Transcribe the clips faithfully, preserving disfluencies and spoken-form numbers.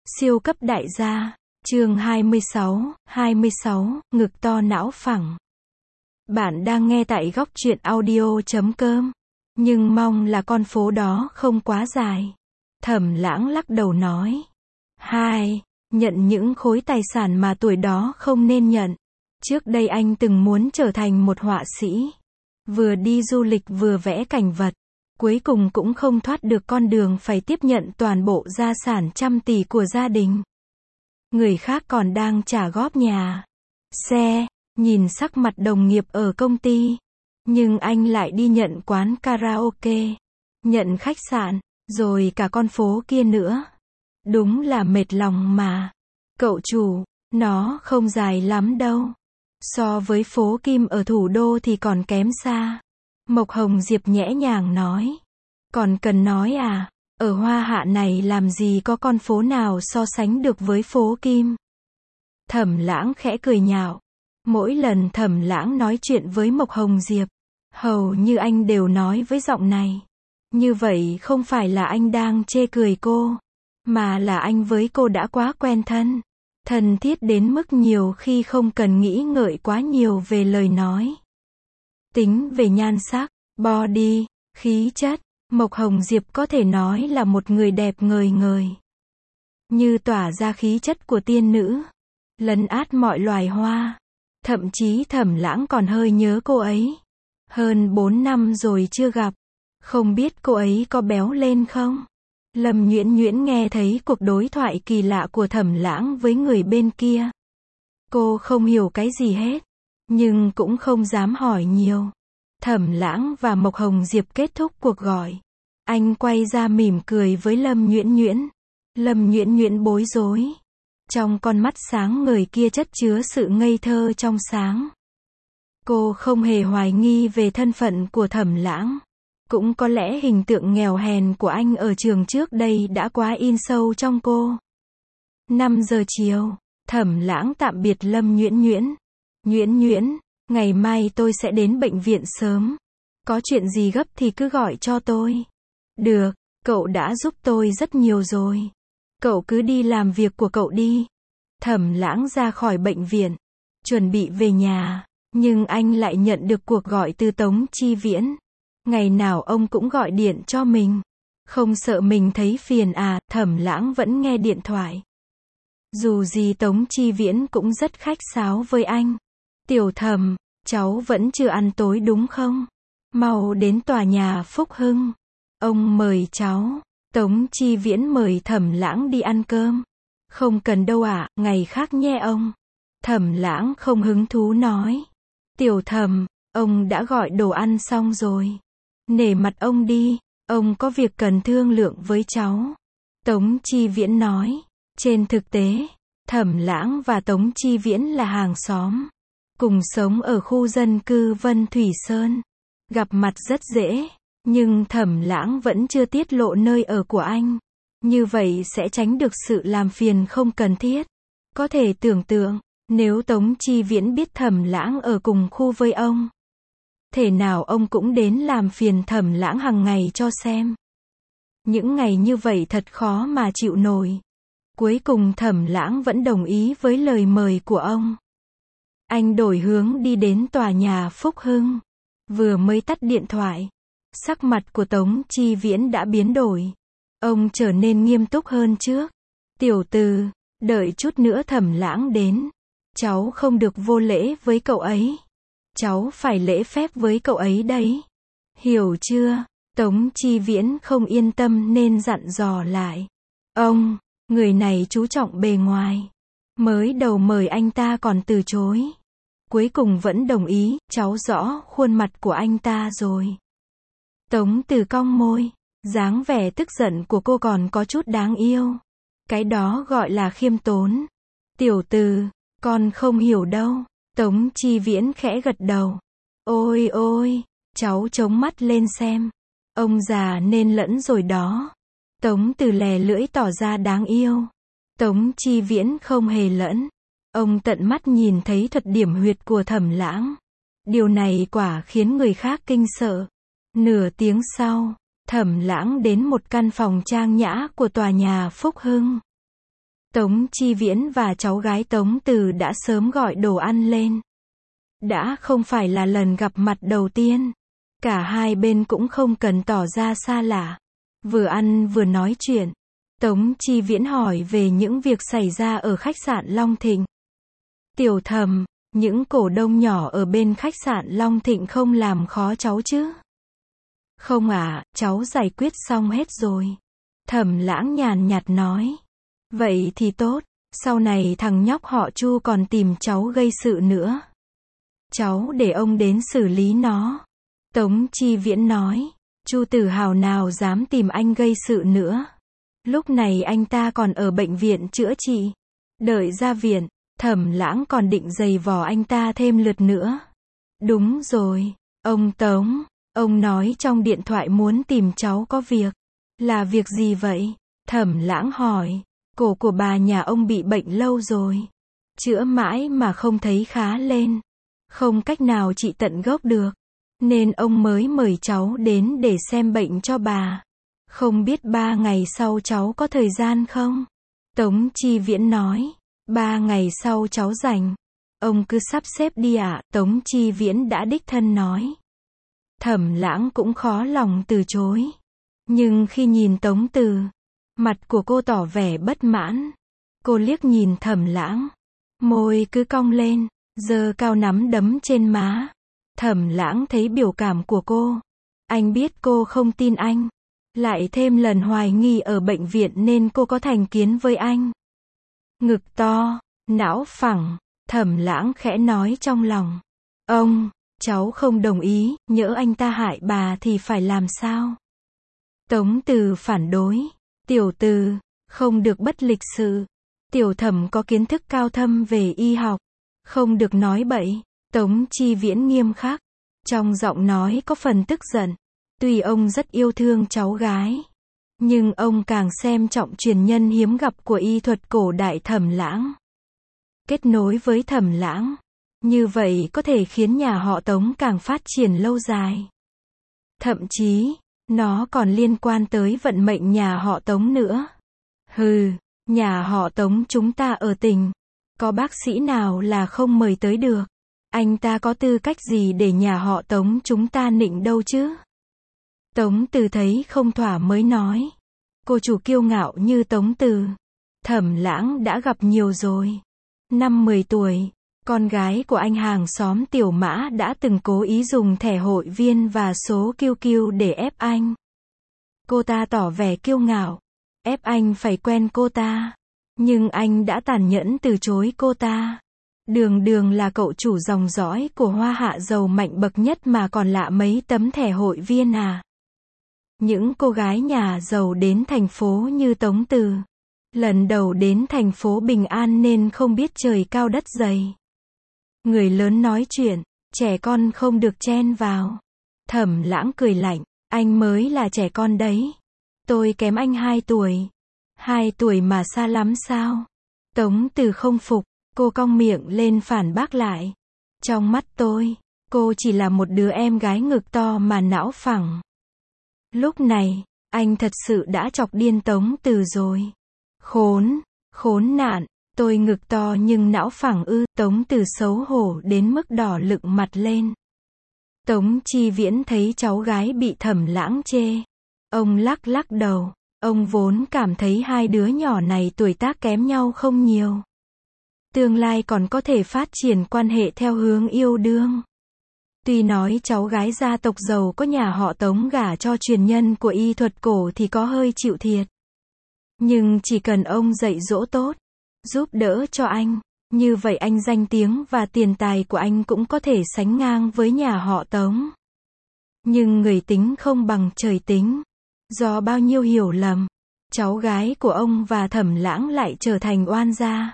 Siêu cấp đại gia, chương hai mươi sáu, hai mươi sáu, ngực to não phẳng. Bạn đang nghe tại góc truyện audio chấm com, nhưng mong là con phố đó không quá dài. Thẩm Lãng lắc đầu nói. Hai, nhận những khối tài sản mà tuổi đó không nên nhận. Trước đây anh từng muốn trở thành một họa sĩ. Vừa đi du lịch vừa vẽ cảnh vật. Cuối cùng cũng không thoát được con đường phải tiếp nhận toàn bộ gia sản trăm tỷ của gia đình. Người khác còn đang trả góp nhà, xe, nhìn sắc mặt đồng nghiệp ở công ty. Nhưng anh lại đi nhận quán karaoke, nhận khách sạn, rồi cả con phố kia nữa. Đúng là mệt lòng mà. Cậu chủ, nó không dài lắm đâu. So với phố Kim ở thủ đô thì còn kém xa. Mộc Hồng Diệp nhẽ nhàng nói. Còn cần nói à, ở Hoa Hạ này làm gì có con phố nào so sánh được với phố Kim. Thẩm Lãng khẽ cười nhạo. Mỗi lần Thẩm Lãng nói chuyện với Mộc Hồng Diệp, hầu như anh đều nói với giọng này. Như vậy không phải là anh đang chê cười cô, mà là anh với cô đã quá quen thân. Thân thiết đến mức nhiều khi không cần nghĩ ngợi quá nhiều về lời nói. Tính về nhan sắc, body, khí chất, Mộc Hồng Diệp có thể nói là một người đẹp ngời ngời. Như tỏa ra khí chất của tiên nữ, lấn át mọi loài hoa. Thậm chí Thẩm Lãng còn hơi nhớ cô ấy. Hơn bốn năm rồi chưa gặp. Không biết cô ấy có béo lên không? Lâm Nhuyễn Nhuyễn nghe thấy cuộc đối thoại kỳ lạ của Thẩm Lãng với người bên kia. Cô không hiểu cái gì hết, nhưng cũng không dám hỏi nhiều. Thẩm Lãng và Mộc Hồng Diệp kết thúc cuộc gọi. Anh quay ra mỉm cười với Lâm Nhuyễn Nhuyễn. Lâm Nhuyễn Nhuyễn bối rối. Trong con mắt sáng ngời kia chất chứa sự ngây thơ trong sáng. Cô không hề hoài nghi về thân phận của Thẩm Lãng. Cũng có lẽ hình tượng nghèo hèn của anh ở trường trước đây đã quá in sâu trong cô. năm giờ chiều, Thẩm Lãng tạm biệt Lâm Nhuyễn Nhuyễn. Nhuyễn Nhuyễn, ngày mai tôi sẽ đến bệnh viện sớm. Có chuyện gì gấp thì cứ gọi cho tôi. Được, cậu đã giúp tôi rất nhiều rồi. Cậu cứ đi làm việc của cậu đi. Thẩm Lãng ra khỏi bệnh viện, chuẩn bị về nhà, nhưng anh lại nhận được cuộc gọi từ Tống Chi Viễn. Ngày nào ông cũng gọi điện cho mình. Không sợ mình thấy phiền à, Thẩm Lãng vẫn nghe điện thoại. Dù gì Tống Chi Viễn cũng rất khách sáo với anh. Tiểu Thẩm, cháu vẫn chưa ăn tối đúng không? Mau đến tòa nhà Phúc Hưng. Ông mời cháu. Tống Chi Viễn mời Thẩm Lãng đi ăn cơm. Không cần đâu ạ, à, ngày khác nhé ông. Thẩm Lãng không hứng thú nói. Tiểu Thẩm, ông đã gọi đồ ăn xong rồi. Nể mặt ông đi, ông có việc cần thương lượng với cháu. Tống Chi Viễn nói. Trên thực tế, Thẩm Lãng và Tống Chi Viễn là hàng xóm. Cùng sống ở khu dân cư Vân Thủy Sơn. Gặp mặt rất dễ. Nhưng Thẩm Lãng vẫn chưa tiết lộ nơi ở của anh. Như vậy sẽ tránh được sự làm phiền không cần thiết. Có thể tưởng tượng, nếu Tống Chi Viễn biết Thẩm Lãng ở cùng khu với ông, thể nào ông cũng đến làm phiền Thẩm Lãng hàng ngày cho xem. Những ngày như vậy thật khó mà chịu nổi. Cuối cùng Thẩm Lãng vẫn đồng ý với lời mời của ông. Anh đổi hướng đi đến tòa nhà Phúc Hưng. Vừa mới tắt điện thoại, sắc mặt của Tống Chi Viễn đã biến đổi. Ông trở nên nghiêm túc hơn trước. Tiểu Từ, đợi chút nữa Thẩm Lãng đến. Cháu không được vô lễ với cậu ấy. Cháu phải lễ phép với cậu ấy đấy. Hiểu chưa? Tống Chi Viễn không yên tâm nên dặn dò lại. Ông, người này chú trọng bề ngoài. Mới đầu mời anh ta còn từ chối. Cuối cùng vẫn đồng ý, cháu rõ khuôn mặt của anh ta rồi. Tống Từ cong môi. Dáng vẻ tức giận của cô còn có chút đáng yêu. Cái đó gọi là khiêm tốn. Tiểu Từ, con không hiểu đâu. Tống Chi Viễn khẽ gật đầu. Ôi ôi, cháu chống mắt lên xem. Ông già nên lẫn rồi đó. Tống Từ lè lưỡi tỏ ra đáng yêu. Tống Chi Viễn không hề lẫn. Ông tận mắt nhìn thấy thuật điểm huyệt của Thẩm Lãng. Điều này quả khiến người khác kinh sợ. Nửa tiếng sau, Thẩm Lãng đến một căn phòng trang nhã của tòa nhà Phúc Hưng. Tống Chi Viễn và cháu gái Tống Từ đã sớm gọi đồ ăn lên. Đã không phải là lần gặp mặt đầu tiên. Cả hai bên cũng không cần tỏ ra xa lạ. Vừa ăn vừa nói chuyện. Tống Chi Viễn hỏi về những việc xảy ra ở khách sạn Long Thịnh. Tiểu Thầm, những cổ đông nhỏ ở bên khách sạn Long Thịnh không làm khó cháu chứ? Không ạ, à, cháu giải quyết xong hết rồi. Thẩm Lãng nhàn nhạt nói. Vậy thì tốt, sau này thằng nhóc họ Chu còn tìm cháu gây sự nữa. Cháu để ông đến xử lý nó. Tống Chi Viễn nói. Chu Tử Hào nào dám tìm anh gây sự nữa. Lúc này anh ta còn ở bệnh viện chữa trị. Đợi ra viện, Thẩm Lãng còn định giày vò anh ta thêm lượt nữa. Đúng rồi, ông Tống, ông nói trong điện thoại muốn tìm cháu có việc. Là việc gì vậy? Thẩm Lãng hỏi. Cổ của bà nhà ông bị bệnh lâu rồi. Chữa mãi mà không thấy khá lên. Không cách nào trị tận gốc được. Nên ông mới mời cháu đến để xem bệnh cho bà. Không biết ba ngày sau cháu có thời gian không? Tống Chi Viễn nói. Ba ngày sau cháu rảnh. Ông cứ sắp xếp đi ạ, à, Tống Chi Viễn đã đích thân nói. Thẩm Lãng cũng khó lòng từ chối. Nhưng khi nhìn Tống Từ, mặt của cô tỏ vẻ bất mãn. Cô liếc nhìn Thẩm Lãng. Môi cứ cong lên, giơ cao nắm đấm trên má. Thẩm Lãng thấy biểu cảm của cô. Anh biết cô không tin anh. Lại thêm lần hoài nghi ở bệnh viện nên cô có thành kiến với anh. Ngực to, não phẳng, Thẩm Lãng khẽ nói trong lòng. Ông, cháu không đồng ý, nhỡ anh ta hại bà thì phải làm sao? Tống Từ phản đối. Tiểu Từ, không được bất lịch sự. Tiểu Thẩm có kiến thức cao thâm về y học. Không được nói bậy. Tống Chi Viễn nghiêm khắc. Trong giọng nói có phần tức giận. Tuy ông rất yêu thương cháu gái. Nhưng ông càng xem trọng truyền nhân hiếm gặp của y thuật cổ đại Thẩm Lãng. Kết nối với Thẩm Lãng. Như vậy có thể khiến nhà họ Tống càng phát triển lâu dài. Thậm chí, nó còn liên quan tới vận mệnh nhà họ Tống nữa. Hừ, nhà họ Tống chúng ta ở tỉnh. Có bác sĩ nào là không mời tới được. Anh ta có tư cách gì để nhà họ Tống chúng ta nịnh đâu chứ? Tống Từ thấy không thỏa mới nói. Cô chủ kiêu ngạo như Tống Từ. Thẩm Lãng đã gặp nhiều rồi. Năm mười tuổi, con gái của anh hàng xóm Tiểu Mã đã từng cố ý dùng thẻ hội viên và số Q Q để ép anh. Cô ta tỏ vẻ kiêu ngạo. Ép anh phải quen cô ta. Nhưng anh đã tàn nhẫn từ chối cô ta. Đường Đường là cậu chủ dòng dõi của Hoa Hạ giàu mạnh bậc nhất mà còn lạ mấy tấm thẻ hội viên à. Những cô gái nhà giàu đến thành phố như Tống Từ. Lần đầu đến thành phố Bình An nên không biết trời cao đất dày. Người lớn nói chuyện, trẻ con không được chen vào. Thẩm Lãng cười lạnh, anh mới là trẻ con đấy. Tôi kém anh hai tuổi. Hai tuổi mà xa lắm sao? Tống Từ không phục, cô cong miệng lên phản bác lại. Trong mắt tôi, cô chỉ là một đứa em gái ngực to mà não phẳng. Lúc này, anh thật sự đã chọc điên Tống Từ rồi. Khốn, khốn nạn, tôi ngực to nhưng não phẳng ư? Tống Từ xấu hổ đến mức đỏ lựng mặt lên. Tống Chi Viễn thấy cháu gái bị Thẩm Lãng chê. Ông lắc lắc đầu, ông vốn cảm thấy hai đứa nhỏ này tuổi tác kém nhau không nhiều. Tương lai còn có thể phát triển quan hệ theo hướng yêu đương. Tuy nói cháu gái gia tộc giàu có nhà họ Tống gả cho truyền nhân của y thuật cổ thì có hơi chịu thiệt. Nhưng chỉ cần ông dạy dỗ tốt, giúp đỡ cho anh, như vậy anh danh tiếng và tiền tài của anh cũng có thể sánh ngang với nhà họ Tống. Nhưng người tính không bằng trời tính. Do bao nhiêu hiểu lầm, cháu gái của ông và Thẩm Lãng lại trở thành oan gia.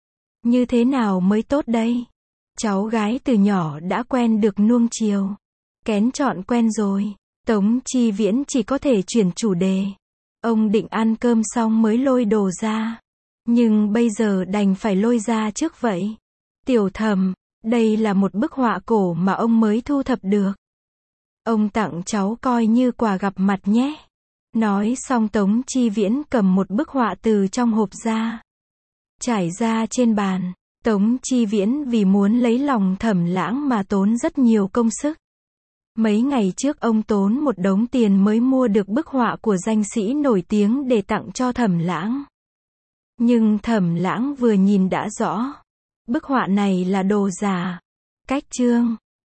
Như thế nào mới tốt đây? Cháu gái từ nhỏ đã quen được nuông chiều. Kén chọn quen rồi. Tống Chi Viễn chỉ có thể chuyển chủ đề. Ông định ăn cơm xong mới lôi đồ ra. Nhưng bây giờ đành phải lôi ra trước vậy. Tiểu Thẩm, đây là một bức họa cổ mà ông mới thu thập được. Ông tặng cháu coi như quà gặp mặt nhé. Nói xong Tống Chi Viễn cầm một bức họa từ trong hộp ra. trải ra trên bàn. Tống Chi Viễn vì muốn lấy lòng Thẩm Lãng mà tốn rất nhiều công sức. Mấy ngày trước ông tốn một đống tiền mới mua được bức họa của danh sĩ nổi tiếng để tặng cho Thẩm Lãng. Nhưng Thẩm Lãng vừa nhìn đã rõ. Bức họa này là đồ giả. Cách chương